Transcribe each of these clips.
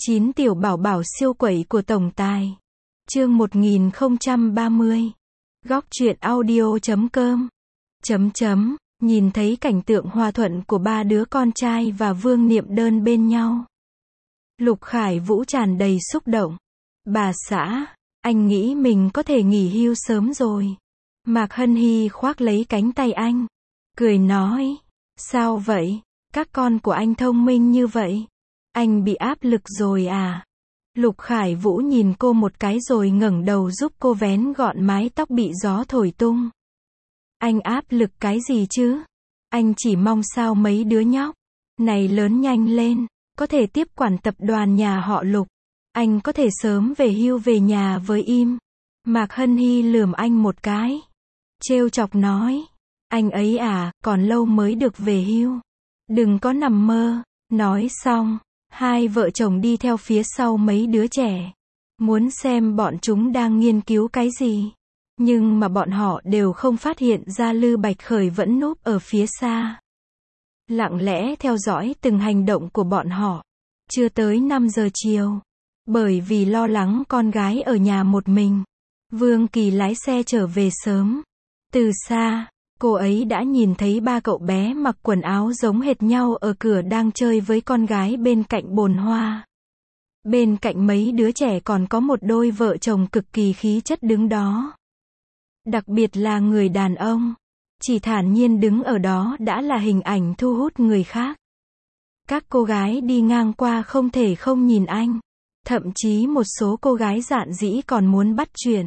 9 tiểu bảo bảo siêu quẩy của tổng tài. Chương 1030. Góc truyện audio.com. Nhìn thấy cảnh tượng hòa thuận của ba đứa con trai và Vương Niệm Đơn bên nhau, Lục Khải Vũ tràn đầy xúc động. Bà xã, anh nghĩ mình có thể nghỉ hưu sớm rồi. Mạc Hân Hy khoác lấy cánh tay anh, cười nói, sao vậy? Các con của anh thông minh như vậy. Anh bị áp lực rồi à? Lục Khải Vũ nhìn cô một cái rồi ngẩng đầu giúp cô vén gọn mái tóc bị gió thổi tung. Anh áp lực cái gì chứ? Anh chỉ mong sao mấy đứa nhóc này lớn nhanh lên, có thể tiếp quản tập đoàn nhà họ Lục. Anh có thể sớm về hưu về nhà với im. Mạc Hân Hy lườm anh một cái, trêu chọc nói, anh ấy à, còn lâu mới được về hưu. Đừng có nằm mơ. Nói xong, hai vợ chồng đi theo phía sau mấy đứa trẻ, muốn xem bọn chúng đang nghiên cứu cái gì. Nhưng mà bọn họ đều không phát hiện ra Lư Bạch Khởi vẫn núp ở phía xa, lặng lẽ theo dõi từng hành động của bọn họ. Chưa tới 5 giờ chiều, bởi vì lo lắng con gái ở nhà một mình, Vương Kỳ lái xe trở về sớm. Từ xa, cô ấy đã nhìn thấy ba cậu bé mặc quần áo giống hệt nhau ở cửa đang chơi với con gái bên cạnh bồn hoa. Bên cạnh mấy đứa trẻ còn có một đôi vợ chồng cực kỳ khí chất đứng đó. Đặc biệt là người đàn ông, chỉ thản nhiên đứng ở đó đã là hình ảnh thu hút người khác. Các cô gái đi ngang qua không thể không nhìn anh. Thậm chí một số cô gái dạn dĩ còn muốn bắt chuyện,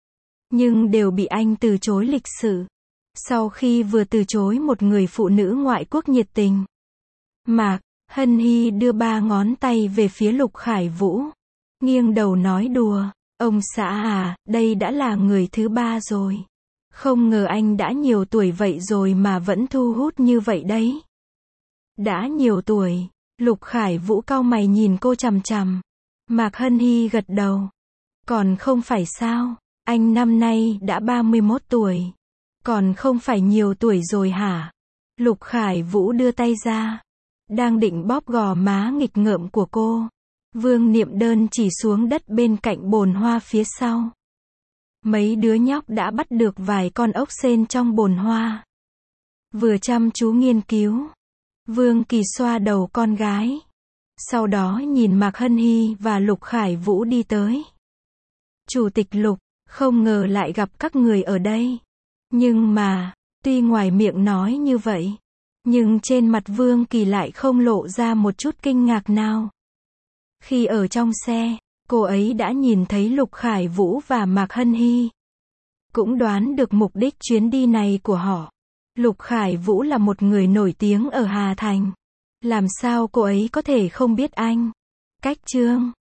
nhưng đều bị anh từ chối lịch sự. Sau khi vừa từ chối một người phụ nữ ngoại quốc nhiệt tình, Mạc Hân Hy đưa 3 ngón tay về phía Lục Khải Vũ, nghiêng đầu nói đùa, ông xã à, đây đã là người thứ 3 rồi. Không ngờ anh đã nhiều tuổi vậy rồi mà vẫn thu hút như vậy đấy. Đã nhiều tuổi? Lục Khải Vũ cau mày nhìn cô chằm chằm. Mạc Hân Hy gật đầu. Còn không phải sao? Anh năm nay đã 31 tuổi. Còn không phải nhiều tuổi rồi hả? Lục Khải Vũ đưa tay ra, đang định bóp gò má nghịch ngợm của cô. Vương Niệm Đơn chỉ xuống đất bên cạnh bồn hoa phía sau. Mấy đứa nhóc đã bắt được vài con ốc sên trong bồn hoa, vừa chăm chú nghiên cứu. Vương Kỳ xoa đầu con gái, sau đó nhìn Mạc Hân Hy và Lục Khải Vũ đi tới. Chủ tịch Lục, không ngờ lại gặp các người ở đây. Nhưng mà, tuy ngoài miệng nói như vậy, nhưng trên mặt Vương Kỳ lại không lộ ra một chút kinh ngạc nào. Khi ở trong xe, cô ấy đã nhìn thấy Lục Khải Vũ và Mạc Hân Hy, cũng đoán được mục đích chuyến đi này của họ. Lục Khải Vũ là một người nổi tiếng ở Hà Thành. Làm sao cô ấy có thể không biết anh? Cách Trương